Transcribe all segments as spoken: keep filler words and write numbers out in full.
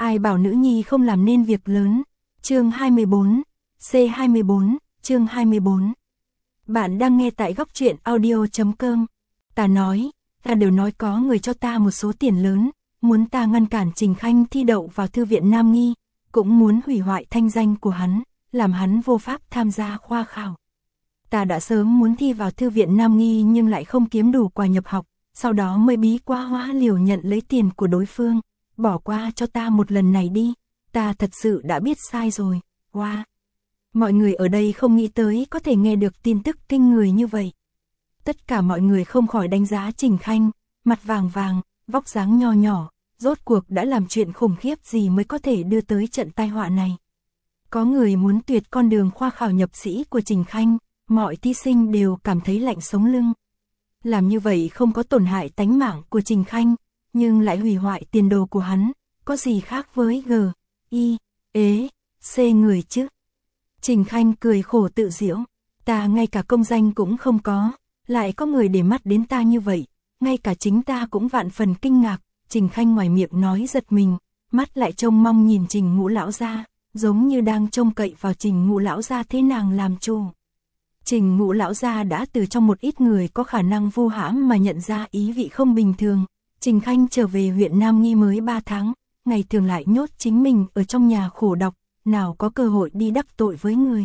Ai bảo nữ nhi không làm nên việc lớn. Chương hai mươi bốn, C hai mươi bốn, chương hai mươi bốn. Bạn đang nghe tại góc truyện audio chấm com. Ta nói, ta đều nói có người cho ta một số tiền lớn, muốn ta ngăn cản Trình Khanh thi đậu vào thư viện Nam Nghi, cũng muốn hủy hoại thanh danh của hắn, làm hắn vô pháp tham gia khoa khảo. Ta đã sớm muốn thi vào thư viện Nam Nghi nhưng lại không kiếm đủ quà nhập học, sau đó mới bí quá hóa liều nhận lấy tiền của đối phương, bỏ qua cho ta một lần này đi, ta thật sự đã biết sai rồi, wow. Mọi người ở đây không nghĩ tới có thể nghe được tin tức kinh người như vậy. Tất cả mọi người không khỏi đánh giá Trình Khanh, mặt vàng vàng, vóc dáng nho nhỏ, rốt cuộc đã làm chuyện khủng khiếp gì mới có thể đưa tới trận tai họa này. Có người muốn tuyệt con đường khoa khảo nhập sĩ của Trình Khanh, mọi thí sinh đều cảm thấy lạnh sống lưng. Làm như vậy không có tổn hại tánh mạng của Trình Khanh, nhưng lại hủy hoại tiền đồ của hắn, có gì khác với G, I, ế, C người chứ. Trình Khanh cười khổ tự giễu, ta ngay cả công danh cũng không có, lại có người để mắt đến ta như vậy, ngay cả chính ta cũng vạn phần kinh ngạc. Trình Khanh ngoài miệng nói giật mình, mắt lại trông mong nhìn Trình Ngũ lão gia, giống như đang trông cậy vào Trình Ngũ lão gia thế nàng làm chủ. Trình Ngũ lão gia đã từ trong một ít người có khả năng vu hãm mà nhận ra ý vị không bình thường. Trình Khanh trở về huyện Nam Nghi mới ba tháng, ngày thường lại nhốt chính mình ở trong nhà khổ độc, nào có cơ hội đi đắc tội với người.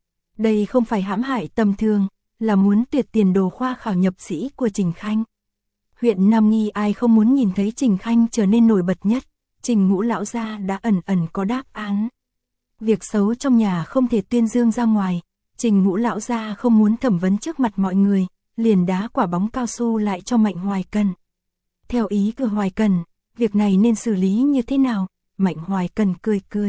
Đây không phải hãm hại tầm thường, là muốn tuyệt tiền đồ khoa khảo nhập sĩ của Trình Khanh. Huyện Nam Nghi ai không muốn nhìn thấy Trình Khanh trở nên nổi bật nhất, Trình Ngũ lão gia đã ẩn ẩn có đáp án. Việc xấu trong nhà không thể tuyên dương ra ngoài, Trình Ngũ lão gia không muốn thẩm vấn trước mặt mọi người, liền đá quả bóng cao su lại cho Mạnh Hoài Cần. Theo ý của Hoài Cần, việc này nên xử lý như thế nào? Mạnh Hoài Cần cười cười.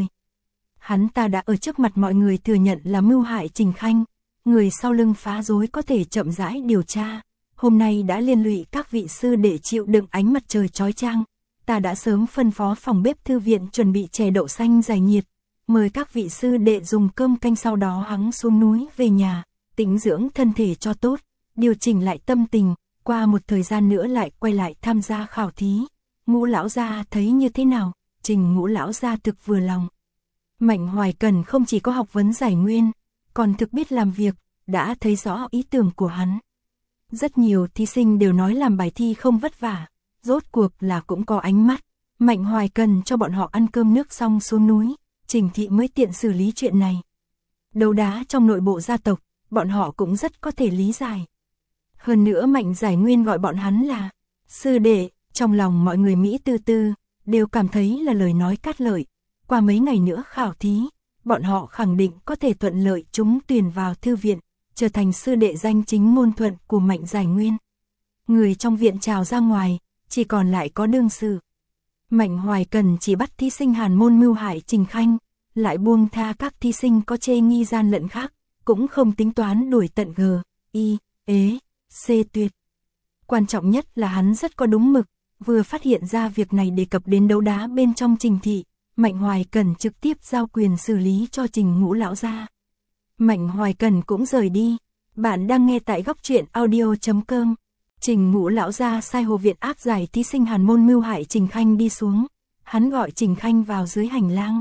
Hắn ta đã ở trước mặt mọi người thừa nhận là mưu hại Trình Khanh, người sau lưng phá rối có thể chậm rãi điều tra. Hôm nay đã liên lụy các vị sư để chịu đựng ánh mặt trời chói chang, ta đã sớm phân phó phòng bếp thư viện chuẩn bị chè đậu xanh giải nhiệt, mời các vị sư đệ dùng cơm canh, sau đó hắng xuống núi về nhà, tĩnh dưỡng thân thể cho tốt, điều chỉnh lại tâm tình, qua một thời gian nữa lại quay lại tham gia khảo thí. Ngũ lão gia thấy như thế nào? Trình Ngũ lão gia thực vừa lòng. Mạnh Hoài Cần không chỉ có học vấn giải nguyên, còn thực biết làm việc, đã thấy rõ ý tưởng của hắn. Rất nhiều thí sinh đều nói làm bài thi không vất vả, rốt cuộc là cũng có ánh mắt. Mạnh Hoài Cần cho bọn họ ăn cơm nước xong xuống núi, Trình thị mới tiện xử lý chuyện này. Đấu đá trong nội bộ gia tộc, bọn họ cũng rất có thể lý giải. Hơn nữa Mạnh Giải Nguyên gọi bọn hắn là sư đệ, trong lòng mọi người Mỹ tư tư, đều cảm thấy là lời nói cát lợi. Qua mấy ngày nữa khảo thí, bọn họ khẳng định có thể thuận lợi trúng tuyển vào thư viện, trở thành sư đệ danh chính ngôn thuận của Mạnh Giải Nguyên. Người trong viện trào ra ngoài, chỉ còn lại có đương sự. Mạnh Hoài Cần chỉ bắt thí sinh hàn môn mưu hại Trình Khanh, lại buông tha các thí sinh có chê nghi gian lận khác, cũng không tính toán đuổi tận G, I, ế, C tuyệt. Quan trọng nhất là hắn rất có đúng mực, vừa phát hiện ra việc này đề cập đến đấu đá bên trong Trình thị, Mạnh Hoài Cần trực tiếp giao quyền xử lý cho Trình Ngũ lão gia. Mạnh Hoài Cần cũng rời đi. Bạn đang nghe tại góc truyện audio chấm com. Trình Ngũ lão gia sai Hồ viện áp giải thí sinh hàn môn mưu hại Trình Khanh đi xuống. Hắn gọi Trình Khanh vào dưới hành lang.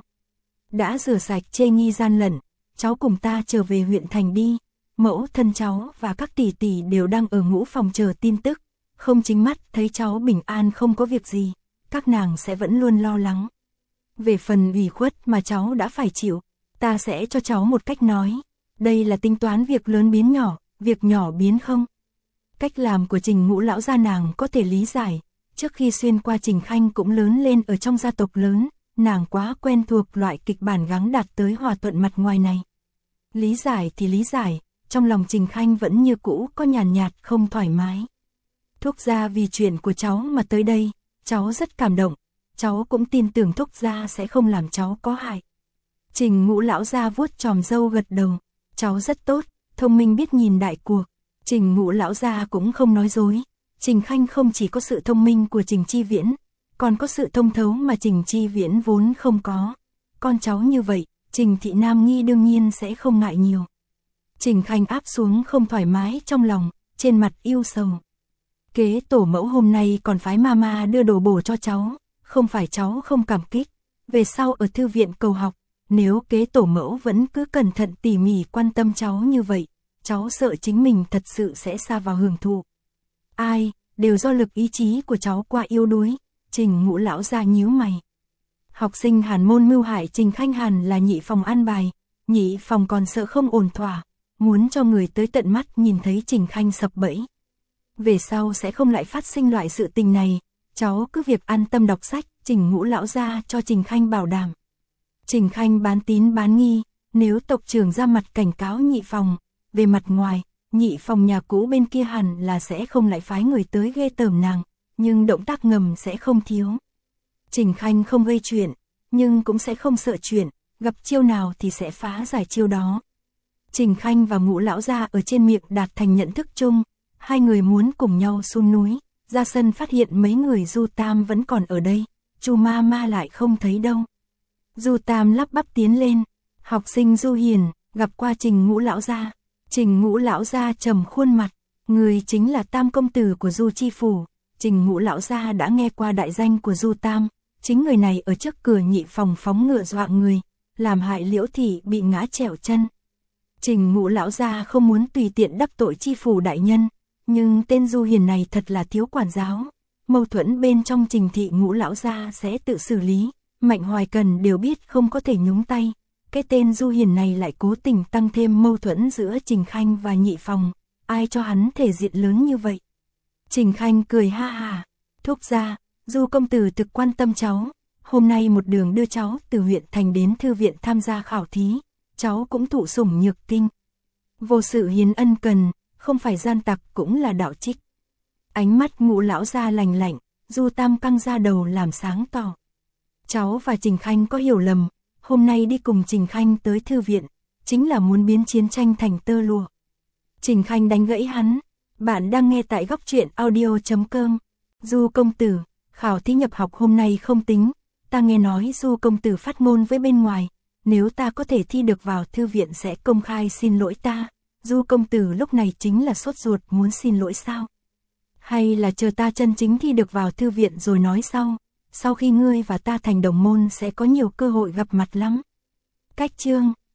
Đã rửa sạch chê nghi gian lận, cháu cùng ta trở về huyện thành đi. Mẫu thân cháu và các tỷ tỷ đều đang ở ngũ phòng chờ tin tức. Không chính mắt thấy cháu bình an không có việc gì, các nàng sẽ vẫn luôn lo lắng. Về phần ủy khuất mà cháu đã phải chịu, ta sẽ cho cháu một cách nói. Đây là tính toán việc lớn biến nhỏ, việc nhỏ biến không. Cách làm của Trình Ngũ lão gia nàng có thể lý giải. Trước khi xuyên qua Trình Khanh cũng lớn lên ở trong gia tộc lớn, nàng quá quen thuộc loại kịch bản gắng đạt tới hòa thuận mặt ngoài này. Lý giải thì lý giải, trong lòng Trình Khanh vẫn như cũ có nhàn nhạt không thoải mái. Thúc gia vì chuyện của cháu mà tới đây, cháu rất cảm động. Cháu cũng tin tưởng thúc gia sẽ không làm cháu có hại. Trình Ngũ lão gia vuốt chòm râu gật đầu. Cháu rất tốt, thông minh biết nhìn đại cuộc. Trình Ngũ lão gia cũng không nói dối. Trình Khanh không chỉ có sự thông minh của Trình Chi Viễn, còn có sự thông thấu mà Trình Chi Viễn vốn không có. Con cháu như vậy, Trình thị Nam Nghi đương nhiên sẽ không ngại nhiều. Trình Khanh áp xuống không thoải mái trong lòng, trên mặt yêu sầu. Kế tổ mẫu hôm nay còn phái mama đưa đồ bổ cho cháu, không phải cháu không cảm kích, về sau ở thư viện cầu học, nếu kế tổ mẫu vẫn cứ cẩn thận tỉ mỉ quan tâm cháu như vậy, cháu sợ chính mình thật sự sẽ sa vào hưởng thụ. Ai, đều do lực ý chí của cháu quá yếu đuối, Trình Ngũ lão gia nhíu mày. Học sinh Hàn môn mưu hại Trình Khanh Hàn là nhị phòng an bài, nhị phòng còn sợ không ổn thỏa, muốn cho người tới tận mắt nhìn thấy Trình Khanh sập bẫy. Về sau sẽ không lại phát sinh loại sự tình này, cháu cứ việc an tâm đọc sách, Trình Ngũ lão gia cho Trình Khanh bảo đảm. Trình Khanh bán tín bán nghi, nếu tộc trưởng ra mặt cảnh cáo nhị phòng, về mặt ngoài, nhị phòng nhà cũ bên kia hẳn là sẽ không lại phái người tới ghê tởm nàng, nhưng động tác ngầm sẽ không thiếu. Trình Khanh không gây chuyện, nhưng cũng sẽ không sợ chuyện, gặp chiêu nào thì sẽ phá giải chiêu đó. Trình Khanh và Ngũ lão gia ở trên miệng đạt thành nhận thức chung, hai người muốn cùng nhau xuống núi, ra sân phát hiện mấy người Du Tam vẫn còn ở đây, Chu ma ma lại không thấy đâu. Du Tam lắp bắp tiến lên, học sinh Du Hiền, gặp qua Trình Ngũ lão gia. Trình Ngũ lão gia trầm khuôn mặt, người chính là Tam công tử của Du chi phủ. Trình Ngũ lão gia đã nghe qua đại danh của Du Tam, chính người này ở trước cửa nhị phòng phóng ngựa dọa người, làm hại Liễu thị bị ngã trẹo chân. Trình Ngũ lão gia không muốn tùy tiện đắc tội chi phủ đại nhân, nhưng tên Du Hiền này thật là thiếu quản giáo, mâu thuẫn bên trong Trình thị Ngũ lão gia sẽ tự xử lý, Mạnh Hoài Cần đều biết không có thể nhúng tay. Cái tên Du Hiền này lại cố tình tăng thêm mâu thuẫn giữa Trình Khanh và nhị phòng, ai cho hắn thể diện lớn như vậy. Trình Khanh cười ha ha, thúc gia, Du công tử thực quan tâm cháu, hôm nay một đường đưa cháu từ huyện thành đến thư viện tham gia khảo thí, cháu cũng thụ sủng nhược kinh. Vô sự hiến ân cần, không phải gian tặc cũng là đạo trích. Ánh mắt Ngũ lão gia lạnh lạnh, Du Tam căng ra đầu làm sáng tỏ. Cháu và Trình Khanh có hiểu lầm, hôm nay đi cùng Trình Khanh tới thư viện, chính là muốn biến chiến tranh thành tơ lụa. Trình Khanh đánh gãy hắn, bạn đang nghe tại góc truyện audio chấm com. Du công tử, khảo thí nhập học hôm nay không tính, ta nghe nói Du công tử phát ngôn với bên ngoài, nếu ta có thể thi được vào thư viện sẽ công khai xin lỗi ta. Du công tử lúc này chính là sốt ruột muốn xin lỗi sao? Hay là chờ ta chân chính thi được vào thư viện rồi nói sau, sau khi ngươi và ta thành đồng môn sẽ có nhiều cơ hội gặp mặt lắm. Cách chương